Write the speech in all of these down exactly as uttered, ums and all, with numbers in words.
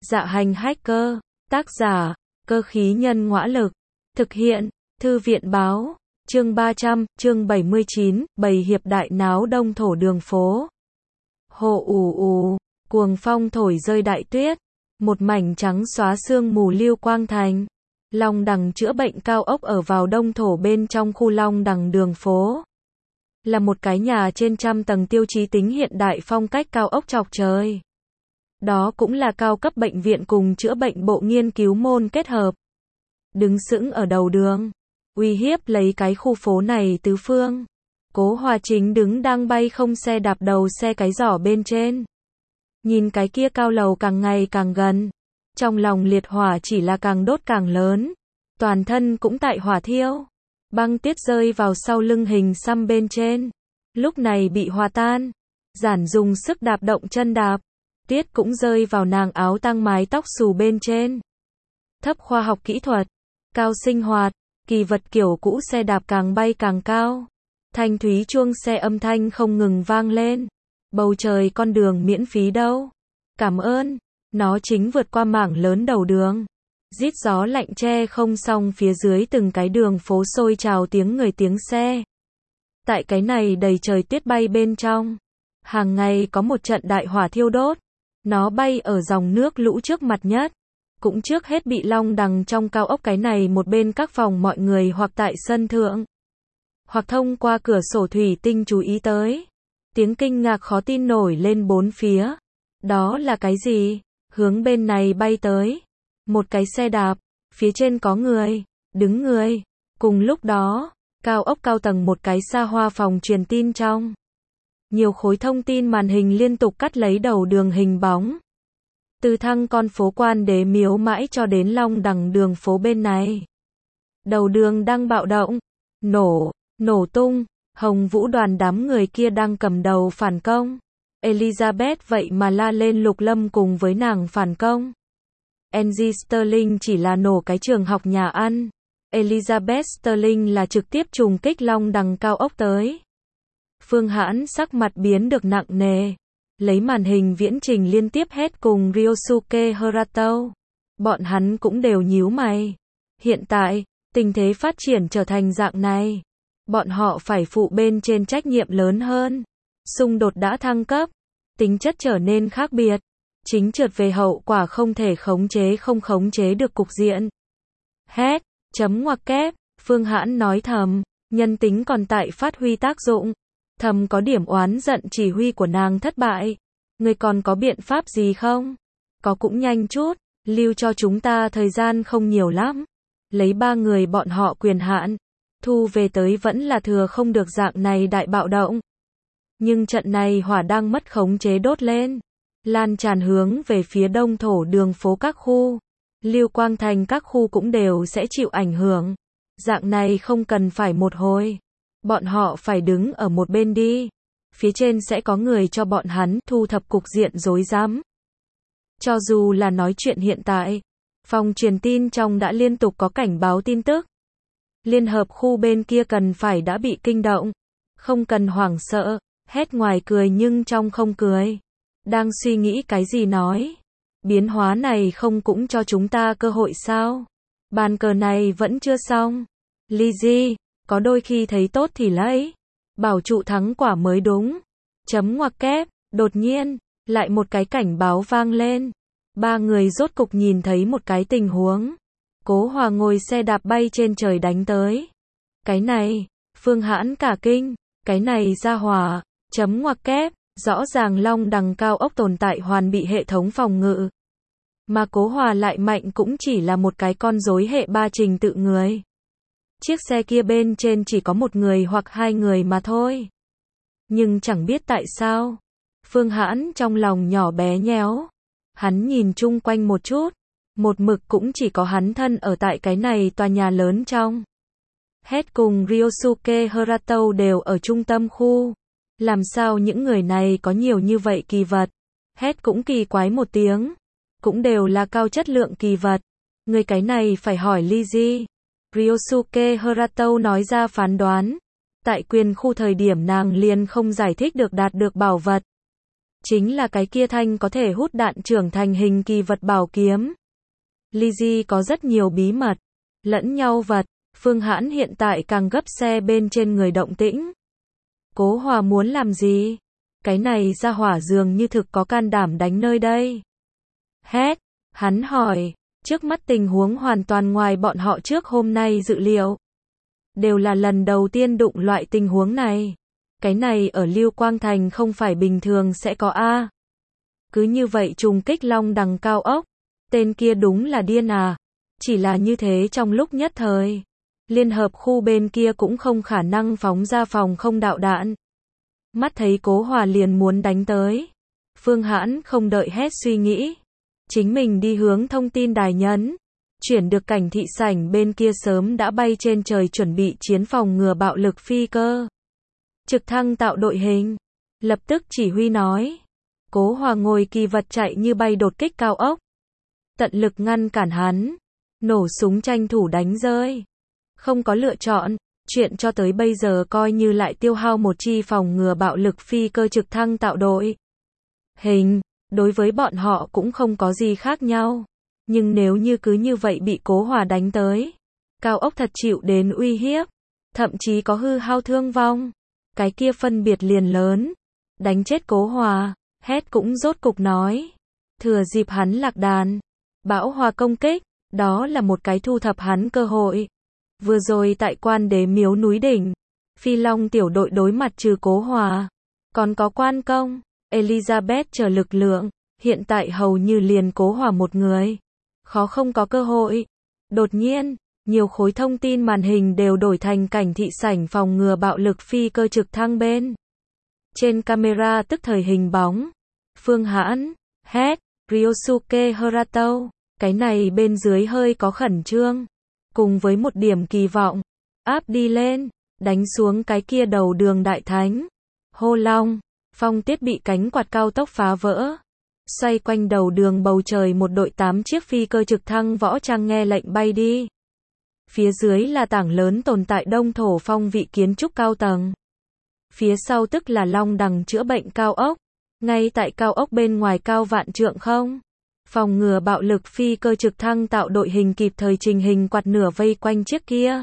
Dạ hành hacker, tác giả, cơ khí nhân ngõa lực, thực hiện, thư viện báo, chương ba trăm, chương bảy mươi chín, bầy hiệp đại náo đông thổ đường phố. Hồ ù ù, cuồng phong thổi rơi đại tuyết, một mảnh trắng xóa sương mù lưu quang thành. Long đằng chữa bệnh cao ốc ở vào đông thổ bên trong khu Long đằng đường phố. Là một cái nhà trên trăm tầng tiêu chí tính hiện đại phong cách cao ốc chọc trời. Đó cũng là cao cấp bệnh viện cùng chữa bệnh bộ nghiên cứu môn kết hợp. Đứng sững ở đầu đường, uy hiếp lấy cái khu phố này tứ phương. Cố Hòa Chính đứng đang bay không xe đạp đầu xe cái giỏ bên trên. Nhìn cái kia cao lầu càng ngày càng gần. Trong lòng liệt hỏa chỉ là càng đốt càng lớn. Toàn thân cũng tại hỏa thiêu. Băng tiết rơi vào sau lưng hình xăm bên trên. Lúc này bị hòa tan. Giản dùng sức đạp động chân đạp. Tiết cũng rơi vào nàng áo tang mái tóc xù bên trên. Thấp khoa học kỹ thuật. Cao sinh hoạt. Kỳ vật kiểu cũ xe đạp càng bay càng cao. Thanh thúy chuông xe âm thanh không ngừng vang lên. Bầu trời con đường miễn phí đâu. Cảm ơn. Nó chính vượt qua mảng lớn đầu đường. Rít gió lạnh che không xong phía dưới từng cái đường phố sôi trào tiếng người tiếng xe. Tại cái này đầy trời tuyết bay bên trong. Hàng ngày có một trận đại hỏa thiêu đốt. Nó bay ở dòng nước lũ trước mặt nhất. Cũng trước hết bị Long đằng trong cao ốc cái này một bên các phòng mọi người hoặc tại sân thượng. Hoặc thông qua cửa sổ thủy tinh chú ý tới. Tiếng kinh ngạc khó tin nổi lên bốn phía. Đó là cái gì? Hướng bên này bay tới. Một cái xe đạp. Phía trên có người. Đứng người. Cùng lúc đó, cao ốc cao tầng một cái xa hoa phòng truyền tin trong. Nhiều khối thông tin màn hình liên tục cắt lấy đầu đường hình bóng. Từ thăng con phố Quan Đế Miếu mãi cho đến Long đằng đường phố bên này. Đầu đường đang bạo động. Nổ. Nổ tung. Hồng Vũ đoàn đám người kia đang cầm đầu phản công. Elizabeth vậy mà la lên Lục Lâm cùng với nàng phản công. Angie Sterling chỉ là nổ cái trường học nhà ăn. Elizabeth Sterling là trực tiếp trùng kích Long đằng cao ốc tới. Phương Hãn sắc mặt biến được nặng nề. Lấy màn hình viễn trình liên tiếp hết cùng Ryosuke Harato. Bọn hắn cũng đều nhíu mày. Hiện tại, tình thế phát triển trở thành dạng này. Bọn họ phải phụ bên trên trách nhiệm lớn hơn. Xung đột đã thăng cấp. Tính chất trở nên khác biệt. Chính trượt về hậu quả không thể khống chế không khống chế được cục diện. Hét, chấm ngoặc kép, Phương Hãn nói thầm, nhân tính còn tại phát huy tác dụng. Thầm có điểm oán giận chỉ huy của nàng thất bại. Người còn có biện pháp gì không? Có cũng nhanh chút, lưu cho chúng ta thời gian không nhiều lắm. Lấy ba người bọn họ quyền hạn. Thu về tới vẫn là thừa không được dạng này đại bạo động. Nhưng trận này hỏa đang mất khống chế đốt lên. Lan tràn hướng về phía đông thổ đường phố các khu. Lưu Quang Thành các khu cũng đều sẽ chịu ảnh hưởng. Dạng này không cần phải một hồi. Bọn họ phải đứng ở một bên đi. Phía trên sẽ có người cho bọn hắn thu thập cục diện rối rắm. Cho dù là nói chuyện hiện tại, phòng truyền tin trong đã liên tục có cảnh báo tin tức. Liên hợp khu bên kia cần phải đã bị kinh động. Không cần hoảng sợ, hét ngoài cười nhưng trong không cười. Đang suy nghĩ cái gì nói. Biến hóa này không cũng cho chúng ta cơ hội sao? Bàn cờ này vẫn chưa xong. Lizzie, có đôi khi thấy tốt thì lấy. Bảo trụ thắng quả mới đúng. Chấm ngoặc kép, đột nhiên, lại một cái cảnh báo vang lên. Ba người rốt cục nhìn thấy một cái tình huống. Cố Hòa ngồi xe đạp bay trên trời đánh tới. Cái này, Phương Hãn cả kinh, cái này ra hỏa, chấm ngoặc kép, rõ ràng Long đằng cao ốc tồn tại hoàn bị hệ thống phòng ngự. Mà Cố Hòa lại mạnh cũng chỉ là một cái con rối hệ ba trình tự người. Chiếc xe kia bên trên chỉ có một người hoặc hai người mà thôi. Nhưng chẳng biết tại sao. Phương Hãn trong lòng nhỏ bé nhéo. Hắn nhìn chung quanh một chút. Một mực cũng chỉ có hắn thân ở tại cái này tòa nhà lớn trong. Hét cùng Ryosuke Harato đều ở trung tâm khu. Làm sao những người này có nhiều như vậy kỳ vật? Hét cũng kỳ quái một tiếng. Cũng đều là cao chất lượng kỳ vật. Người cái này phải hỏi Lizzie. Ryosuke Harato nói ra phán đoán. Tại quyền khu thời điểm nàng liền không giải thích được đạt được bảo vật. chính là cái kia thanh có thể hút đạn trưởng thành hình kỳ vật bảo kiếm. Ly Di có rất nhiều bí mật, lẫn nhau vật, Phương Hãn hiện tại càng gấp xe bên trên người động tĩnh. Cố Hòa muốn làm gì? Cái này ra hỏa dường như thực có can đảm đánh nơi đây. Hét, hắn hỏi, trước mắt tình huống hoàn toàn ngoài bọn họ trước hôm nay dự liệu. Đều là lần đầu tiên đụng loại tình huống này. Cái này ở Lưu Quang Thành không phải bình thường sẽ có a. Cứ như vậy trùng kích Long Đằng cao ốc. Tên kia đúng là điên à. Chỉ là như thế trong lúc nhất thời. Liên hợp khu bên kia cũng không khả năng phóng ra phòng không đạo đạn. Mắt thấy Cố Hòa liền muốn đánh tới. Phương Hãn không đợi hết suy nghĩ. Chính mình đi hướng thông tin đài nhấn. Chuyển được cảnh thị sảnh bên kia sớm đã bay trên trời chuẩn bị chiến phòng ngừa bạo lực phi cơ. Trực thăng tạo đội hình. Lập tức chỉ huy nói. Cố Hòa ngồi kỳ vật chạy như bay đột kích cao ốc. Tận lực ngăn cản hắn. Nổ súng tranh thủ đánh rơi. Không có lựa chọn. Chuyện cho tới bây giờ coi như lại tiêu hao một chi phòng ngừa bạo lực phi cơ trực thăng tạo đội hình. Đối với bọn họ cũng không có gì khác nhau. Nhưng nếu như cứ như vậy bị Cố Hòa đánh tới. Cao ốc thật chịu đến uy hiếp. Thậm chí có hư hao thương vong. Cái kia phân biệt liền lớn. Đánh chết Cố Hòa. Hét cũng rốt cục nói. Thừa dịp hắn lạc đàn. Bão hòa công kích. Đó là một cái thu thập hắn cơ hội. Vừa rồi tại Quan Đế Miếu núi đỉnh. Phi Long tiểu đội đối mặt trừ Cố Hòa. Còn có Quan Công. Elizabeth chờ lực lượng. Hiện tại hầu như liền Cố Hòa một người. Khó không có cơ hội. Đột nhiên, nhiều khối thông tin màn hình đều đổi thành cảnh thị sảnh phòng ngừa bạo lực phi cơ trực thăng bên. Trên camera tức thời hình bóng. Phương Hãn, hét, Ryosuke Harato. Cái này bên dưới hơi có khẩn trương. Cùng với một điểm kỳ vọng. Áp đi lên. Đánh xuống cái kia đầu đường đại thánh. Hô long. Phong tiết bị cánh quạt cao tốc phá vỡ. Xoay quanh đầu đường bầu trời một đội tám chiếc phi cơ trực thăng võ trang nghe lệnh bay đi. Phía dưới là tảng lớn tồn tại đông thổ phong vị kiến trúc cao tầng. Phía sau tức là Long Đằng chữa bệnh cao ốc. Ngay tại cao ốc bên ngoài cao vạn trượng không. Phòng ngừa bạo lực phi cơ trực thăng tạo đội hình kịp thời trình hình quạt nửa vây quanh chiếc kia.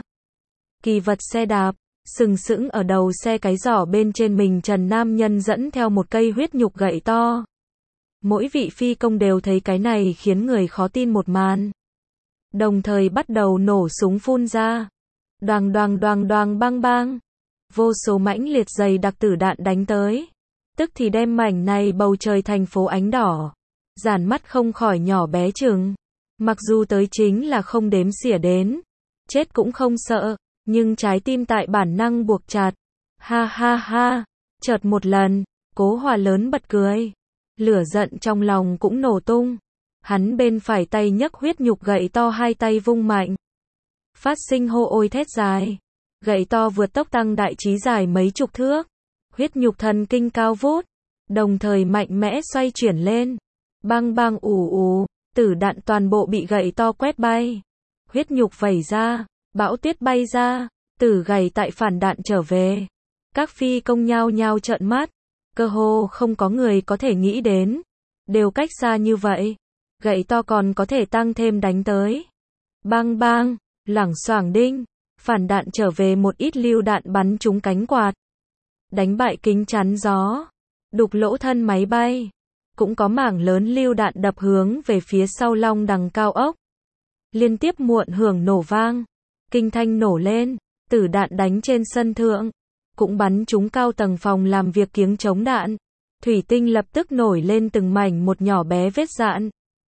Kỳ vật xe đạp, sừng sững ở đầu xe cái giỏ bên trên mình trần nam nhân dẫn theo một cây huyết nhục gậy to. Mỗi vị phi công đều thấy cái này khiến người khó tin một màn. Đồng thời bắt đầu nổ súng phun ra. Đoàng đoàng đoàng đoàng bang bang. Vô số mãnh liệt dày đặc tử đạn đánh tới. Tức thì đem mảnh này bầu trời thành phố ánh đỏ. Giản mắt không khỏi nhỏ bé chừng. Mặc dù tới chính là không đếm xỉa đến. Chết cũng không sợ. Nhưng trái tim tại bản năng buộc chặt. Ha ha ha. Chợt một lần. Cố Hòa lớn bật cười. Lửa giận trong lòng cũng nổ tung. Hắn bên phải tay nhấc huyết nhục gậy to hai tay vung mạnh. Phát sinh hô ôi thét dài. Gậy to vượt tốc tăng đại trí dài mấy chục thước. Huyết nhục thần kinh cao vút. Đồng thời mạnh mẽ xoay chuyển lên. Bang bang ù ù. Tử đạn toàn bộ bị gậy to quét bay. Huyết nhục vẩy ra. Bão tuyết bay ra. Tử gầy tại phản đạn trở về. Các phi công nhao nhao trợn mắt. Cơ hồ không có người có thể nghĩ đến. Đều cách xa như vậy. Gậy to còn có thể tăng thêm đánh tới. Bang bang. Lẳng xoảng đinh. Phản đạn trở về một ít lưu đạn bắn trúng cánh quạt. Đánh bại kính chắn gió. Đục lỗ thân máy bay. Cũng có mảng lớn lưu đạn đập hướng về phía sau Long Đằng cao ốc. Liên tiếp muộn hưởng nổ vang. Kinh thanh nổ lên. Tử đạn đánh trên sân thượng. Cũng bắn trúng cao tầng phòng làm việc kiếng chống đạn. Thủy tinh lập tức nổi lên từng mảnh một nhỏ bé vết dạn.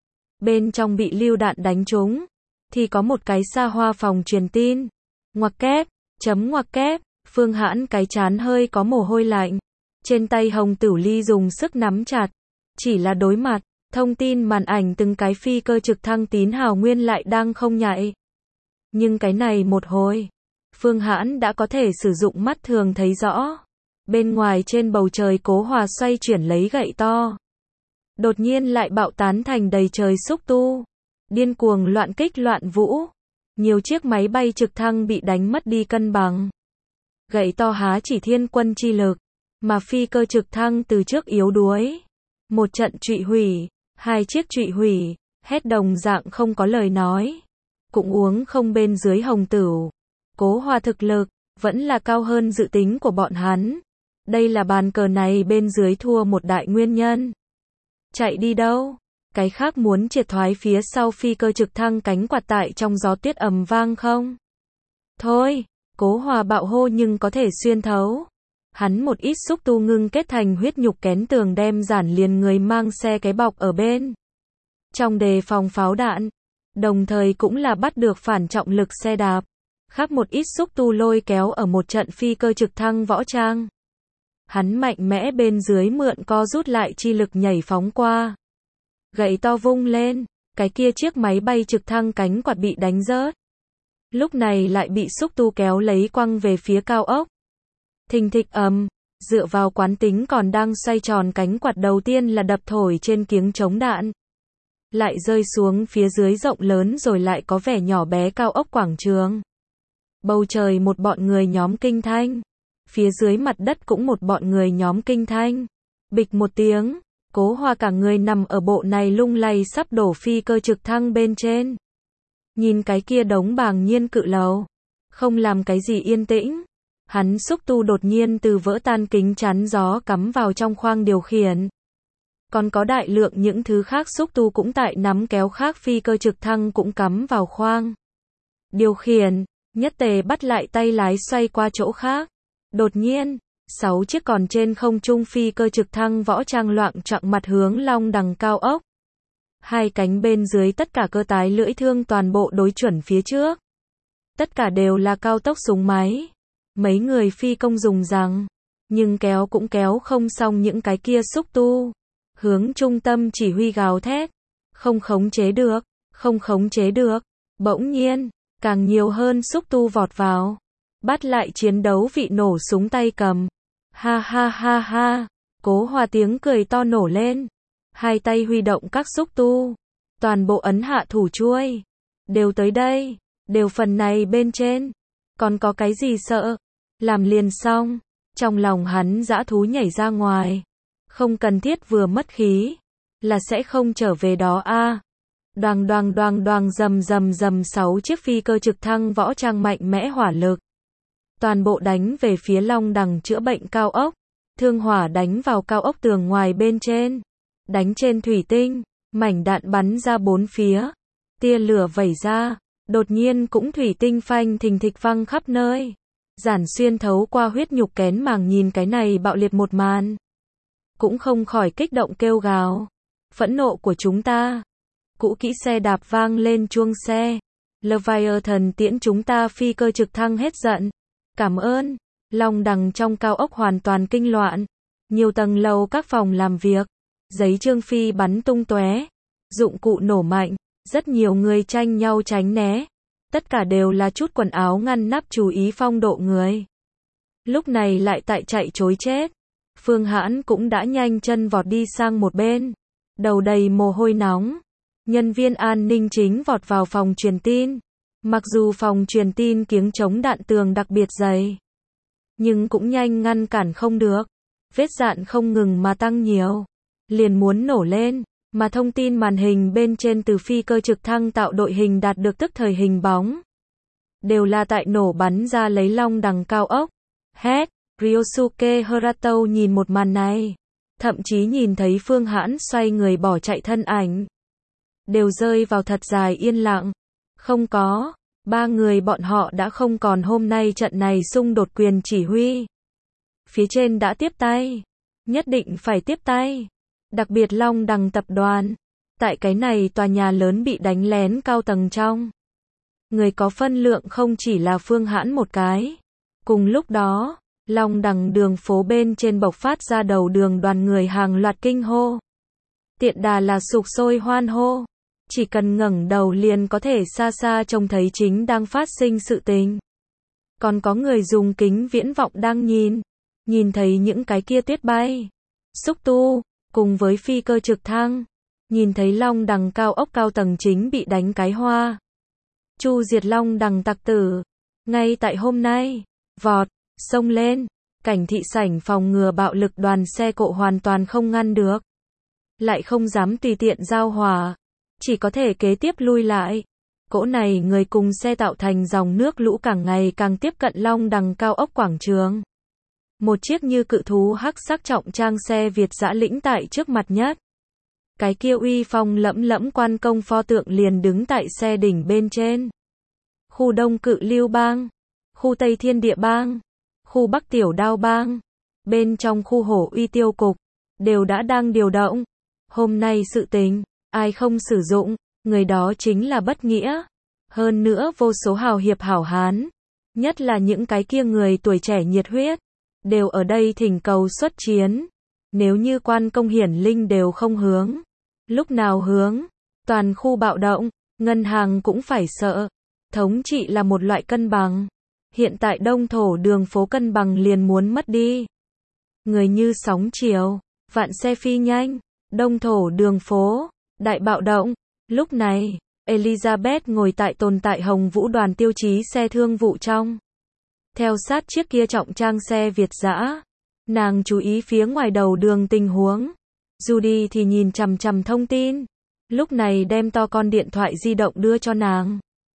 Bên trong bị lưu đạn đánh trúng. Thì có một cái xa hoa phòng truyền tin. Ngoặc kép, chấm ngoặc kép. Phương Hãn cái chán hơi có mồ hôi lạnh. Trên tay Hồng Tửu Ly dùng sức nắm chặt. Chỉ là đối mặt. Thông tin màn ảnh từng cái phi cơ trực thăng Tín Hào Nguyên lại đang không nhạy. Nhưng cái này một hồi. Phương Hãn đã có thể sử dụng mắt thường thấy rõ. Bên ngoài trên bầu trời Cố Hòa xoay chuyển lấy gậy to. Đột nhiên lại bạo tán thành đầy trời xúc tu. Điên cuồng loạn kích loạn vũ. Nhiều chiếc máy bay trực thăng bị đánh mất đi cân bằng. Gậy to há chỉ thiên quân chi lực. Mà phi cơ trực thăng từ trước yếu đuối. Một trận trụy hủy, hai chiếc trụy hủy, hết đồng dạng không có lời nói. Cũng uống không bên dưới hồng tửu. Cố Hoa thực lực, vẫn là cao hơn dự tính của bọn hắn. Đây là bàn cờ này bên dưới thua một đại nguyên nhân. Chạy đi đâu? Cái khác muốn triệt thoái phía sau phi cơ trực thăng cánh quạt tại trong gió tuyết ầm vang không? Thôi, Cố Hoa bạo hô nhưng có thể xuyên thấu. Hắn một ít xúc tu ngưng kết thành huyết nhục kén tường đem giản liền người mang xe cái bọc ở bên. Trong đề phòng pháo đạn, đồng thời cũng là bắt được phản trọng lực xe đạp. Khác một ít xúc tu lôi kéo ở một trận phi cơ trực thăng võ trang. Hắn mạnh mẽ bên dưới mượn co rút lại chi lực nhảy phóng qua. Gậy to vung lên, cái kia chiếc máy bay trực thăng cánh quạt bị đánh rớt. Lúc này lại bị xúc tu kéo lấy quăng về phía cao ốc. Thình thịch ầm, dựa vào quán tính còn đang xoay tròn cánh quạt đầu tiên là đập thổi trên kiếng chống đạn. Lại rơi xuống phía dưới rộng lớn rồi lại có vẻ nhỏ bé cao ốc quảng trường. Bầu trời một bọn người nhóm kinh thanh. Phía dưới mặt đất cũng một bọn người nhóm kinh thanh. Bịch một tiếng, Cố Hoa cả người nằm ở bộ này lung lay sắp đổ phi cơ trực thăng bên trên. Nhìn cái kia đống bàng nhiên cự lầu. Không làm cái gì yên tĩnh. Hắn xúc tu đột nhiên từ vỡ tan kính chắn gió cắm vào trong khoang điều khiển. Còn có đại lượng những thứ khác xúc tu cũng tại nắm kéo khác phi cơ trực thăng cũng cắm vào khoang điều khiển. Nhất tề bắt lại tay lái xoay qua chỗ khác. Đột nhiên, sáu chiếc còn trên không trung phi cơ trực thăng võ trang loạng choạng mặt hướng long đằng cao ốc. Hai cánh bên dưới tất cả cơ tái lưỡi thương toàn bộ đối chuẩn phía trước. Tất cả đều là cao tốc súng máy. Mấy người phi công dùng rằng, nhưng kéo cũng kéo không xong những cái kia xúc tu. Hướng trung tâm chỉ huy gào thét. Không khống chế được, không khống chế được. Bỗng nhiên, càng nhiều hơn xúc tu vọt vào. Bắt lại chiến đấu vị nổ súng tay cầm. Ha ha ha ha. Cố Hoa tiếng cười to nổ lên. Hai tay huy động các xúc tu. Toàn bộ ấn hạ thủ chuôi. Đều tới đây. Đều phần này bên trên. Còn có cái gì sợ. Làm liền xong. Trong lòng hắn dã thú nhảy ra ngoài. Không cần thiết vừa mất khí. Là sẽ không trở về đó a. À. Đoàng đoàng đoàng đoàng rầm rầm rầm sáu chiếc phi cơ trực thăng võ trang mạnh mẽ hỏa lực. Toàn bộ đánh về phía long đằng chữa bệnh cao ốc. Thương hỏa đánh vào cao ốc tường ngoài bên trên. Đánh trên thủy tinh. Mảnh đạn bắn ra bốn phía. Tia lửa vẩy ra. Đột nhiên cũng thủy tinh phanh thình thịch văng khắp nơi. Giản xuyên thấu qua huyết nhục kén màng nhìn cái này bạo liệt một màn. Cũng không khỏi kích động kêu gào. Phẫn nộ của chúng ta. Cũ kỹ xe đạp vang lên chuông xe. Leviathan tiễn chúng ta phi cơ trực thăng hết giận. Cảm ơn. Long đằng trong cao ốc hoàn toàn kinh loạn. Nhiều tầng lầu các phòng làm việc. Giấy trương phi bắn tung tóe. Dụng cụ nổ mạnh. Rất nhiều người tranh nhau tránh né. Tất cả đều là chút quần áo ngăn nắp chú ý phong độ người. Lúc này lại tại chạy trối chết. Phương Hãn cũng đã nhanh chân vọt đi sang một bên. Đầu đầy mồ hôi nóng. Nhân viên an ninh chính vọt vào phòng truyền tin. Mặc dù phòng truyền tin kiếng chống đạn tường đặc biệt dày. Nhưng cũng nhanh ngăn cản không được. Vết dạn không ngừng mà tăng nhiều. Liền muốn nổ lên. Mà thông tin màn hình bên trên từ phi cơ trực thăng tạo đội hình đạt được tức thời hình bóng. Đều là tại nổ bắn ra lấy long đằng cao ốc. Hét, Ryosuke Harato nhìn một màn này. Thậm chí nhìn thấy Phương Hãn xoay người bỏ chạy thân ảnh. Đều rơi vào thật dài yên lặng. Không có, ba người bọn họ đã không còn hôm nay trận này xung đột quyền chỉ huy. Phía trên đã tiếp tay. Nhất định phải tiếp tay. Đặc biệt Long Đằng tập đoàn. Tại cái này tòa nhà lớn bị đánh lén cao tầng trong. Người có phân lượng không chỉ là Phương Hãn một cái. Cùng lúc đó, Long Đằng đường phố bên trên bộc phát ra đầu đường đoàn người hàng loạt kinh hô. Tiện đà là sục sôi hoan hô. Chỉ cần ngẩng đầu liền có thể xa xa trông thấy chính đang phát sinh sự tình. Còn có người dùng kính viễn vọng đang nhìn. Nhìn thấy những cái kia tuyết bay. Xúc tu. Cùng với phi cơ trực thăng. Nhìn thấy Long Đằng cao ốc cao tầng chính bị đánh cái hoa. Chu diệt Long Đằng tặc tử. Ngay tại hôm nay. Vọt. Xông lên. Cảnh thị sảnh phòng ngừa bạo lực đoàn xe cộ hoàn toàn không ngăn được. lại không dám tùy tiện giao hòa, chỉ có thể kế tiếp lui lại. Cỗ này người cùng xe tạo thành dòng nước lũ càng ngày càng tiếp cận Long Đằng cao ốc quảng trường. Một chiếc như cự thú hắc sắc trọng trang xe Việt dã lĩnh tại trước mặt nhất. Cái kia uy phong lẫm lẫm quan công pho tượng liền đứng tại xe đỉnh bên trên. Khu Đông Cự Lưu Bang, khu Tây Thiên Địa Bang, khu Bắc Tiểu Đao Bang, bên trong khu Hổ Uy Tiêu Cục, đều đã đang điều động. Hôm nay sự tình, ai không sử dụng, người đó chính là bất nghĩa. Hơn nữa vô số hào hiệp hảo hán, nhất là những cái kia người tuổi trẻ nhiệt huyết, đều ở đây thỉnh cầu xuất chiến. Nếu như quan công hiển linh đều không hướng, lúc nào hướng, toàn khu bạo động, ngân hàng cũng phải sợ. Thống trị là một loại cân bằng. Hiện tại Đông Thổ đường phố cân bằng liền muốn mất đi. Người như sóng chiều, vạn xe phi nhanh, Đông Thổ đường phố, đại bạo động. Lúc này, Elizabeth ngồi tại tồn tại Hồng Vũ đoàn tiêu chí xe thương vụ trong. Theo sát chiếc kia trọng trang xe Việt dã, nàng chú ý phía ngoài đầu đường tình huống. Judy thì nhìn chằm chằm thông tin. Lúc này đem to con điện thoại di động đưa cho nàng.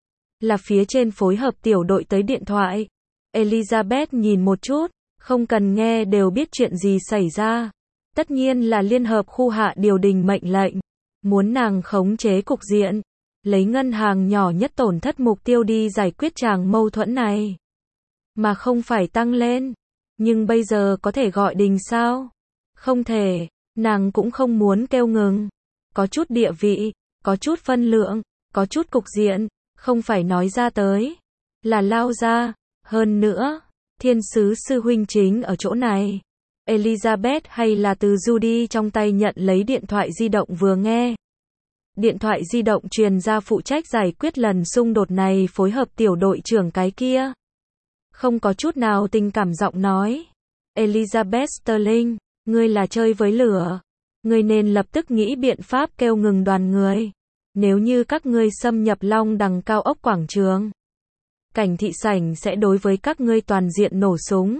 Là phía trên phối hợp tiểu đội tới điện thoại. Elizabeth nhìn một chút, không cần nghe đều biết chuyện gì xảy ra. Tất nhiên là Liên Hợp khu hạ điều đình mệnh lệnh. Muốn nàng khống chế cục diện. Lấy ngân hàng nhỏ nhất tổn thất mục tiêu đi giải quyết tràng mâu thuẫn này. Mà không phải tăng lên. Nhưng bây giờ có thể gọi đình sao? Không thể. Nàng cũng không muốn kêu ngừng. Có chút địa vị, có chút phân lượng, có chút cục diện, không phải nói ra tới. Là lao ra. Hơn nữa, thiên sứ sư huynh chính ở chỗ này. Elizabeth hay là từ Judy trong tay nhận lấy điện thoại di động vừa nghe. Điện thoại di động truyền ra phụ trách giải quyết lần xung đột này phối hợp tiểu đội trưởng cái kia. Không có chút nào tình cảm giọng nói. Elizabeth Sterling, ngươi là chơi với lửa. Ngươi nên lập tức nghĩ biện pháp kêu ngừng đoàn người. Nếu như các ngươi xâm nhập Long Đằng cao ốc quảng trường, cảnh thị sảnh sẽ đối với các ngươi toàn diện nổ súng.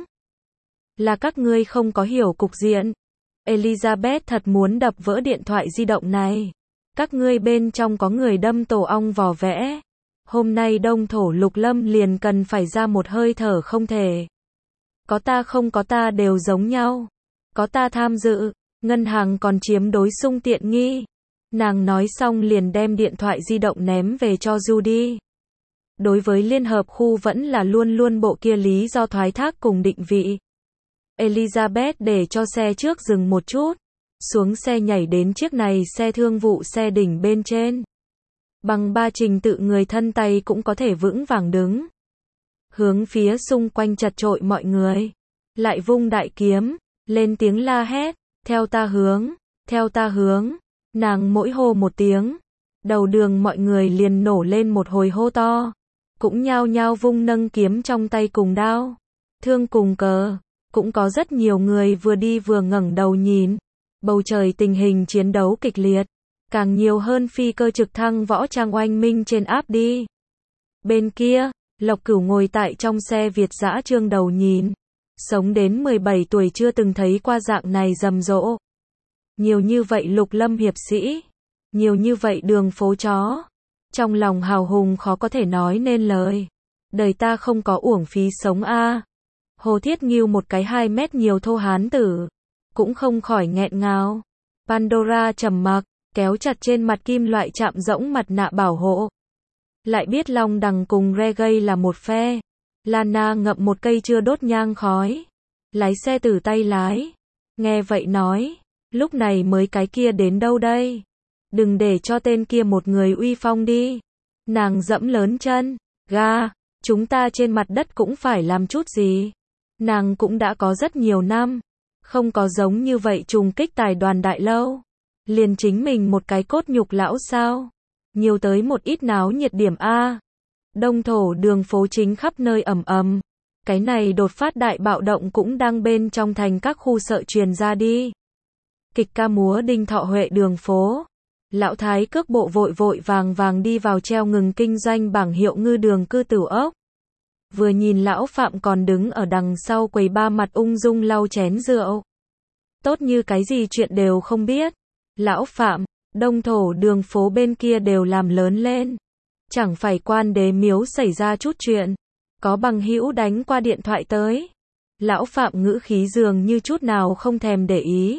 Là các ngươi không có hiểu cục diện. Elizabeth thật muốn đập vỡ điện thoại di động này. Các ngươi bên trong có người đâm tổ ong vò vẽ. Hôm nay Đông Thổ Lục Lâm liền cần phải ra một hơi thở không thể. Có ta không có ta đều giống nhau. Có ta tham dự, ngân hàng còn chiếm đối xung tiện nghi. Nàng nói xong liền đem điện thoại di động ném về cho Judy. Đối với Liên Hợp khu vẫn là luôn luôn bộ kia lý do thoái thác cùng định vị. Elizabeth để cho xe trước dừng một chút. Xuống xe nhảy đến chiếc này xe thương vụ xe đỉnh bên trên. Bằng ba trình tự người thân tay cũng có thể vững vàng đứng. Hướng phía xung quanh chật chội mọi người. Lại vung đại kiếm, lên tiếng la hét, theo ta hướng, theo ta hướng. Nàng mỗi hô một tiếng. Đầu đường mọi người liền nổ lên một hồi hô to. Cũng nhao nhao vung nâng kiếm trong tay cùng đao. Thương cùng cờ. Cũng có rất nhiều người vừa đi vừa ngẩng đầu nhìn. Bầu trời tình hình chiến đấu kịch liệt. Càng nhiều hơn phi cơ trực thăng võ trang oanh minh trên áp đi. Bên kia, Lộc Cửu ngồi tại trong xe Việt dã trương đầu nhìn. Sống đến mười bảy tuổi chưa từng thấy qua dạng này rầm rộ. Nhiều như vậy Lục Lâm hiệp sĩ. Nhiều như vậy đường phố chó. Trong lòng hào hùng khó có thể nói nên lời. Đời ta không có uổng phí sống a. Hồ Thiết Ngưu một cái hai mét nhiều thô hán tử. Cũng không khỏi nghẹn ngào. Pandora trầm mặc, kéo chặt trên mặt kim loại chạm rỗng mặt nạ bảo hộ. Lại biết Long Đằng cùng Reggae là một phe. Lana ngậm một cây chưa đốt nhang khói. Lái xe từ tay lái. Nghe vậy nói, lúc này mới cái kia đến đâu đây? Đừng để cho tên kia một người uy phong đi. Nàng dẫm lớn chân, ga, chúng ta trên mặt đất cũng phải làm chút gì. Nàng cũng đã có rất nhiều năm. Không có giống như vậy trùng kích tài đoàn đại lâu. Liền chính mình một cái cốt nhục lão sao. Nhiều tới một ít náo nhiệt điểm A. Đông Thổ đường phố chính khắp nơi ầm ầm. Cái này đột phát đại bạo động cũng đang bên trong thành các khu sợ truyền ra đi. Kịch ca múa Đinh Thọ Huệ đường phố. Lão Thái cước bộ vội vội vàng vàng đi vào treo ngừng kinh doanh bảng hiệu ngư đường cư tử ốc. Vừa nhìn lão Phạm còn đứng ở đằng sau quầy ba mặt ung dung lau chén rượu. Tốt như cái gì chuyện đều không biết. Lão Phạm, Đông Thổ đường phố bên kia đều làm lớn lên. Chẳng phải Quan Đế miếu xảy ra chút chuyện. Có bằng hữu đánh qua điện thoại tới. Lão Phạm ngữ khí dường như chút nào không thèm để ý.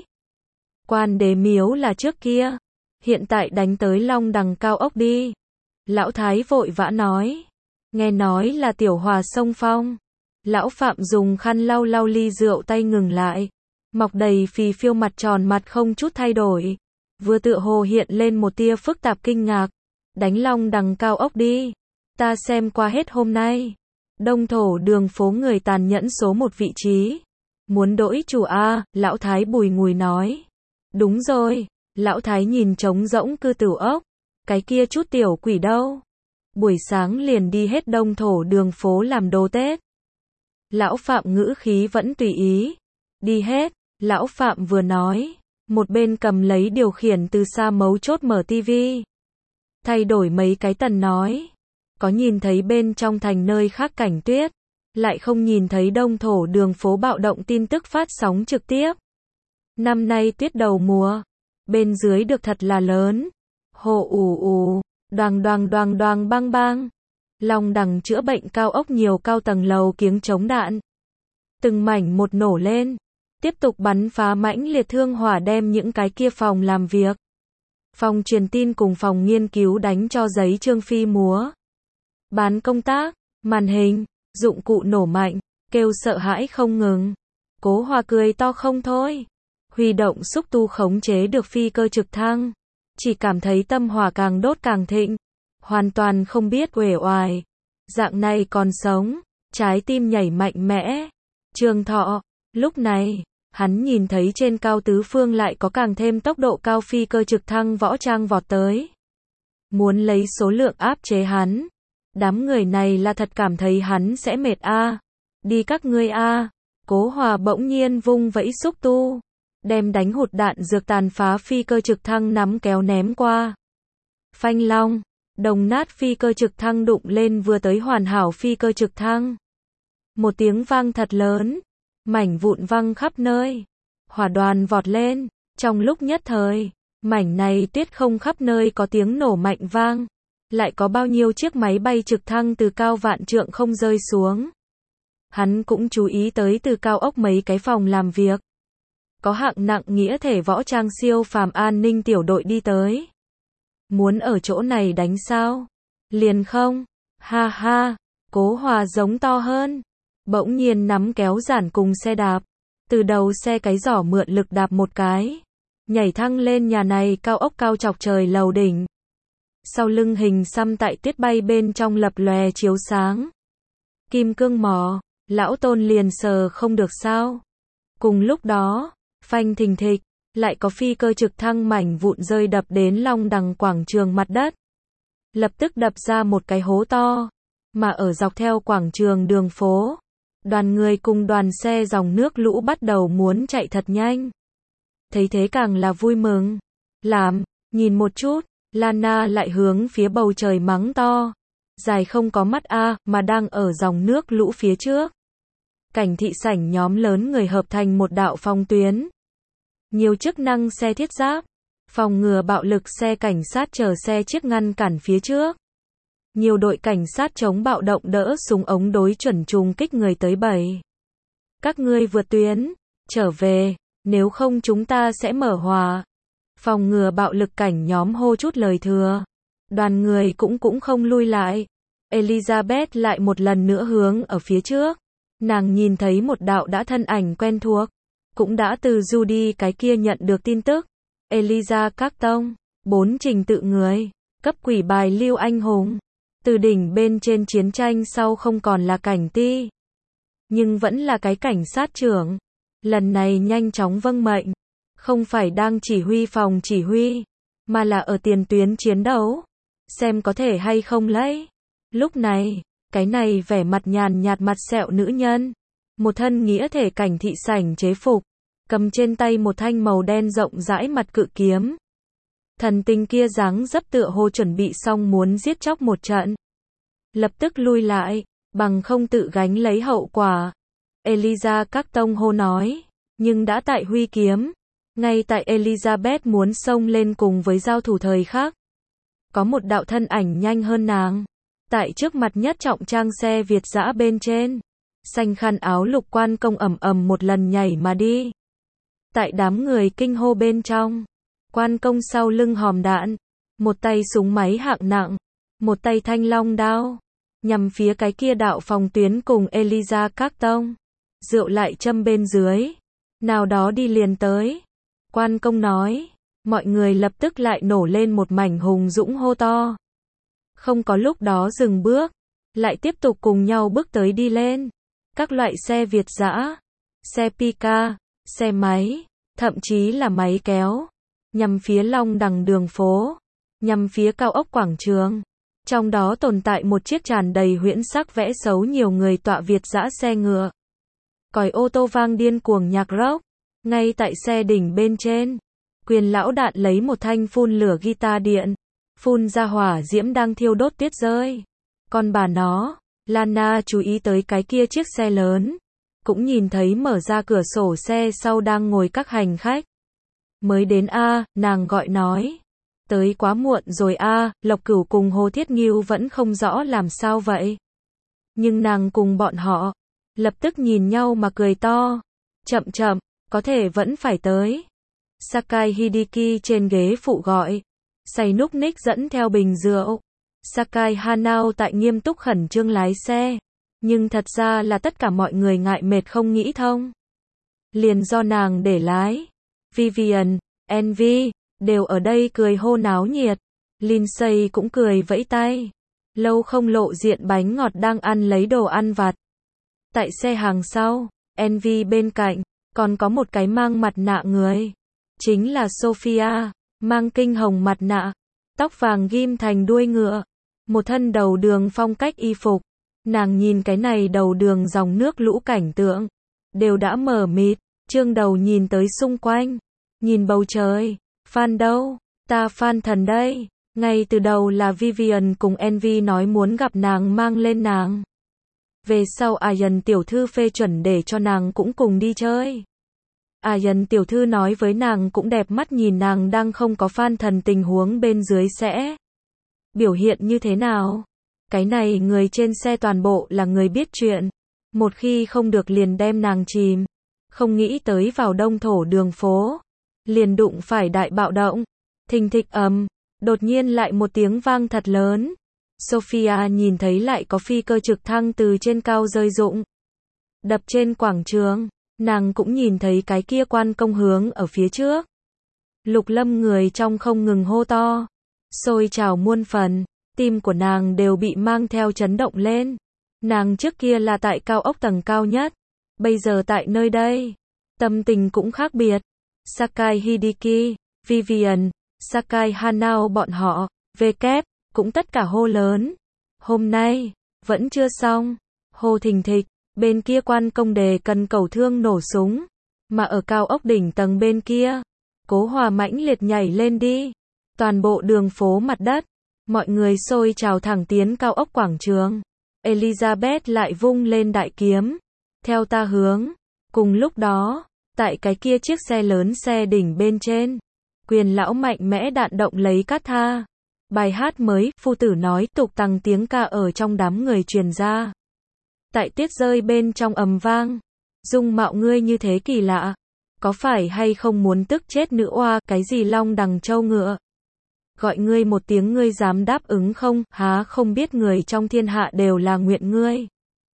Quan Đế miếu là trước kia. Hiện tại đánh tới Long Đằng cao ốc đi. Lão Thái vội vã nói. Nghe nói là Tiểu Hòa xông phong. Lão Phạm dùng khăn lau lau ly rượu tay ngừng lại. Mọc đầy phì phiêu mặt tròn mặt không chút thay đổi. Vừa tựa hồ hiện lên một tia phức tạp kinh ngạc. Đánh Long Đằng cao ốc đi. Ta xem qua hết hôm nay. Đông Thổ đường phố người tàn nhẫn số một vị trí. Muốn đổi chủ a, Lão Thái bùi ngùi nói. Đúng rồi, Lão Thái nhìn trống rỗng cư tử ốc. Cái kia chút tiểu quỷ đâu? Buổi sáng liền đi hết Đông Thổ đường phố làm đồ Tết. Lão Phạm ngữ khí vẫn tùy ý. Đi hết, Lão Phạm vừa nói. Một bên cầm lấy điều khiển từ xa mấu chốt mở tivi. Thay đổi mấy cái tần nói. Có nhìn thấy bên trong thành nơi khác cảnh tuyết. Lại không nhìn thấy Đông Thổ đường phố bạo động tin tức phát sóng trực tiếp. Năm nay tuyết đầu mùa. Bên dưới được thật là lớn. Hồ ù ù. Đoàng đoàng đoàng đoàng bang bang. Long Đằng chữa bệnh cao ốc nhiều cao tầng lầu kiếng chống đạn. Từng mảnh một nổ lên. Tiếp tục bắn phá mãnh liệt thương hỏa đem những cái kia phòng làm việc. Phòng truyền tin cùng phòng nghiên cứu đánh cho giấy trương phi múa. Bán công tác, màn hình, dụng cụ nổ mạnh, kêu sợ hãi không ngừng. Cố Hòa cười to không thôi. Huy động xúc tu khống chế được phi cơ trực thăng. Chỉ cảm thấy tâm hỏa càng đốt càng thịnh. Hoàn toàn không biết uể oải. Dạng này còn sống. Trái tim nhảy mạnh mẽ. Trường Thọ. Lúc này, hắn nhìn thấy trên cao tứ phương lại có càng thêm tốc độ cao phi cơ trực thăng võ trang vọt tới. Muốn lấy số lượng áp chế hắn. Đám người này là thật cảm thấy hắn sẽ mệt a. À. Đi các ngươi a. À. Cố Hòa bỗng nhiên vung vẫy xúc tu. Đem đánh hụt đạn dược tàn phá phi cơ trực thăng nắm kéo ném qua. Phanh long. Đồng nát phi cơ trực thăng đụng lên vừa tới hoàn hảo phi cơ trực thăng. Một tiếng vang thật lớn. Mảnh vụn văng khắp nơi. Hỏa đoàn vọt lên. Trong lúc nhất thời, mảnh này tuyết không khắp nơi có tiếng nổ mạnh vang. Lại có bao nhiêu chiếc máy bay trực thăng từ cao vạn trượng không rơi xuống. Hắn cũng chú ý tới từ cao ốc mấy cái phòng làm việc. Có hạng nặng nghĩa thể võ trang siêu phàm an ninh tiểu đội đi tới. Muốn ở chỗ này đánh sao? Liền không? Ha ha, Cố Hòa giống to hơn. Bỗng nhiên nắm kéo giản cùng xe đạp. Từ đầu xe cái giỏ mượn lực đạp một cái. Nhảy thăng lên nhà này cao ốc cao chọc trời lầu đỉnh. Sau lưng hình xăm tại tuyết bay bên trong lập lòe chiếu sáng. Kim cương mỏ, lão Tôn liền sờ không được sao. Cùng lúc đó, phanh thình thịch, lại có phi cơ trực thăng mảnh vụn rơi đập đến Long Đằng quảng trường mặt đất. Lập tức đập ra một cái hố to, mà ở dọc theo quảng trường đường phố. Đoàn người cùng đoàn xe dòng nước lũ bắt đầu muốn chạy thật nhanh. Thấy thế càng là vui mừng. Làm, nhìn một chút, Lana lại hướng phía bầu trời mắng to. Dài không có mắt a, mà đang ở dòng nước lũ phía trước. Cảnh thị sảnh nhóm lớn người hợp thành một đạo phong tuyến. Nhiều chức năng xe thiết giáp, phòng ngừa bạo lực xe cảnh sát chở xe chiếc ngăn cản phía trước. Nhiều đội cảnh sát chống bạo động đỡ súng ống đối chuẩn trùng kích người tới bảy. Các ngươi vượt tuyến, trở về, nếu không chúng ta sẽ mở hòa. Phòng ngừa bạo lực cảnh nhóm hô chút lời thừa. Đoàn người cũng cũng không lui lại. Elizabeth lại một lần nữa hướng ở phía trước. Nàng nhìn thấy một đạo đã thân ảnh quen thuộc. Cũng đã từ Judy cái kia nhận được tin tức. Eliza Carton, bốn trình tự người, cấp quỷ bài lưu anh hùng. Từ đỉnh bên trên chiến tranh sau không còn là cảnh ti. Nhưng vẫn là cái cảnh sát trưởng. Lần này nhanh chóng vâng mệnh. Không phải đang chỉ huy phòng chỉ huy. Mà là ở tiền tuyến chiến đấu. Xem có thể hay không lấy. Lúc này, cái này vẻ mặt nhàn nhạt mặt sẹo nữ nhân. Một thân nghĩa thể cảnh thị sảnh chế phục. Cầm trên tay một thanh màu đen rộng rãi mặt cự kiếm. Thần tinh kia dáng dấp tựa hồ chuẩn bị xong muốn giết chóc một trận. Lập tức lui lại, bằng không tự gánh lấy hậu quả. Eliza Carton hô nói, nhưng đã tại huy kiếm. Ngay tại Elizabeth muốn xông lên cùng với giao thủ thời khắc, có một đạo thân ảnh nhanh hơn nàng. Tại trước mặt nhất trọng trang xe Việt dã bên trên, xanh khăn áo lục quan công ầm ầm một lần nhảy mà đi. Tại đám người kinh hô bên trong, quan công sau lưng hòm đạn, một tay súng máy hạng nặng, một tay thanh long đao, nhằm phía cái kia đạo phòng tuyến cùng Eliza Carton. Rượu lại châm bên dưới, nào đó đi liền tới. Quan công nói, mọi người lập tức lại nổ lên một mảnh hùng dũng hô to. Không có lúc đó dừng bước, lại tiếp tục cùng nhau bước tới đi lên. Các loại xe Việt dã, xe Pika, xe máy, thậm chí là máy kéo, nhằm phía Long Đằng đường phố, nhằm phía cao ốc quảng trường. Trong đó tồn tại một chiếc tràn đầy huyễn sắc vẽ xấu nhiều người tọa Việt dã xe ngựa. Còi ô tô vang điên cuồng nhạc rock, ngay tại xe đỉnh bên trên. Quyền lão đạn lấy một thanh phun lửa guitar điện, phun ra hỏa diễm đang thiêu đốt tuyết rơi. Còn bà nó, Lana chú ý tới cái kia chiếc xe lớn, cũng nhìn thấy mở ra cửa sổ xe sau đang ngồi các hành khách. Mới đến a, nàng gọi nói. Tới quá muộn rồi a, Lộc Cửu cùng Hồ Thiết Ngưu vẫn không rõ làm sao vậy. Nhưng nàng cùng bọn họ, lập tức nhìn nhau mà cười to. Chậm chậm, có thể vẫn phải tới. Sakai Hideki trên ghế phụ gọi. Say núc ních dẫn theo bình rượu. Sakai Hanao tại nghiêm túc khẩn trương lái xe. Nhưng thật ra là tất cả mọi người ngại mệt không nghĩ thông. Liền do nàng để lái. Vivian, Envy, đều ở đây cười hô náo nhiệt. Lindsay cũng cười vẫy tay. Lâu không lộ diện bánh ngọt đang ăn lấy đồ ăn vặt. Tại xe hàng sau, Envy bên cạnh, còn có một cái mang mặt nạ người. Chính là Sophia, mang kinh hồng mặt nạ, tóc vàng ghim thành đuôi ngựa, một thân đầu đường phong cách y phục. Nàng nhìn cái này đầu đường dòng nước lũ cảnh tượng, đều đã mờ mịt, trương đầu nhìn tới xung quanh, nhìn bầu trời. Fan đâu? Ta fan thần đây. Ngay từ đầu là Vivian cùng Envy nói muốn gặp nàng mang lên nàng. Về sau Ayan tiểu thư phê chuẩn để cho nàng cũng cùng đi chơi. Ayan tiểu thư nói với nàng cũng đẹp mắt nhìn nàng đang không có fan thần tình huống bên dưới sẽ biểu hiện như thế nào. Cái này người trên xe toàn bộ là người biết chuyện. Một khi không được liền đem nàng chìm. Không nghĩ tới vào đông thổ đường phố. Liền đụng phải đại bạo động. Thình thịch ầm. Đột nhiên lại một tiếng vang thật lớn. Sophia nhìn thấy lại có phi cơ trực thăng từ trên cao rơi rụng. Đập trên quảng trường. Nàng cũng nhìn thấy cái kia quan công hướng ở phía trước. Lục Lâm người trong không ngừng hô to. Xôi trào muôn phần. Tim của nàng đều bị mang theo chấn động lên. Nàng trước kia là tại cao ốc tầng cao nhất. Bây giờ tại nơi đây. Tâm tình cũng khác biệt. Sakai Hideki, Vivian, Sakai Hanao bọn họ, về kép, cũng tất cả hô lớn. Hôm nay, vẫn chưa xong. Hô thình thịch, bên kia quan công đề cần cầu thương nổ súng. Mà ở cao ốc đỉnh tầng bên kia, Cố Hòa mãnh liệt nhảy lên đi. Toàn bộ đường phố mặt đất, mọi người xôi trào thẳng tiến cao ốc quảng trường. Elizabeth lại vung lên đại kiếm. Theo ta hướng. Cùng lúc đó, tại cái kia chiếc xe lớn xe đỉnh bên trên, Quyền lão mạnh mẽ đạn động lấy cát tha. Bài hát mới, phu tử nói tục tằng tiếng ca ở trong đám người truyền ra. Tại tiết rơi bên trong ầm vang. Dung mạo ngươi như thế kỳ lạ. Có phải hay không muốn tức chết nữ oa, cái gì Long Đằng Châu Ngựa? Gọi ngươi một tiếng ngươi dám đáp ứng không, há không biết người trong thiên hạ đều là nguyện ngươi.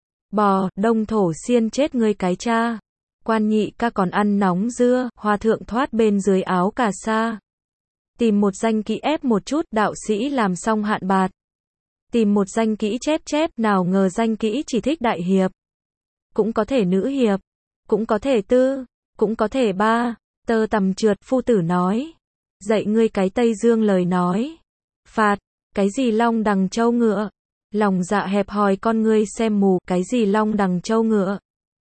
Bò, đông thổ xiên chết ngươi cái cha. Quan nhị ca còn ăn nóng dưa, hòa thượng thoát bên dưới áo cà sa. Tìm một danh kỹ ép một chút, đạo sĩ làm xong hạn bạt. Tìm một danh kỹ chép chép, nào ngờ danh kỹ chỉ thích đại hiệp. Cũng có thể nữ hiệp, cũng có thể tư, cũng có thể ba. Tơ tầm trượt, phu tử nói. Dạy ngươi cái Tây Dương lời nói. Phạt, cái gì Long Đằng Châu Ngựa? Lòng dạ hẹp hòi con ngươi xem mù, cái gì Long Đằng Châu Ngựa?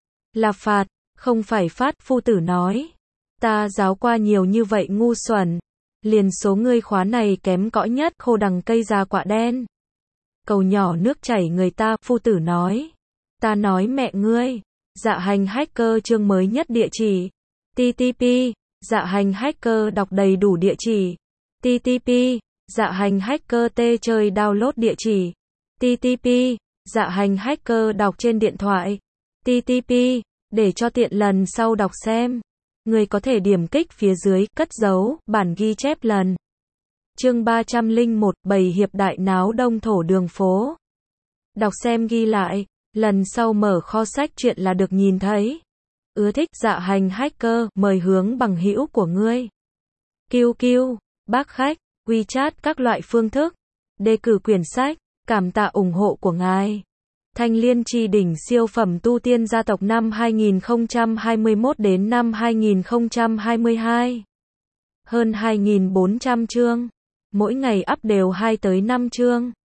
Là phạt, không phải phát, phu tử nói. Ta giáo qua nhiều như vậy ngu xuẩn. Liền số ngươi khóa này kém cỏi nhất, khô đằng cây già quả đen. Cầu nhỏ nước chảy người ta, phu tử nói. Ta nói mẹ ngươi. Dạ hành hacker chương mới nhất địa chỉ. T T P Dạ hành hacker đọc đầy đủ địa chỉ. T T P. Dạ hành hacker t chơi download địa chỉ. T T P. Dạ hành hacker đọc trên điện thoại. T T P. Để cho tiện lần sau đọc xem. Người có thể điểm kích phía dưới, cất dấu, bản ghi chép lần. Chương ba trăm lẻ một, bầy hiệp đại náo đông thổ đường phố. Đọc xem ghi lại, lần sau mở kho sách truyện là được nhìn thấy. Ưa thích dạ hành hacker, mời hướng bằng hữu của ngươi. Q Q, bác khách, WeChat các loại phương thức. Đề cử quyển sách, cảm tạ ủng hộ của ngài. Thanh Liên Chi đỉnh siêu phẩm tu tiên gia tộc năm hai nghìn không trăm hai mươi mốt đến năm hai nghìn không trăm hai mươi hai. Hơn hai nghìn bốn trăm chương. Mỗi ngày up đều hai tới năm chương.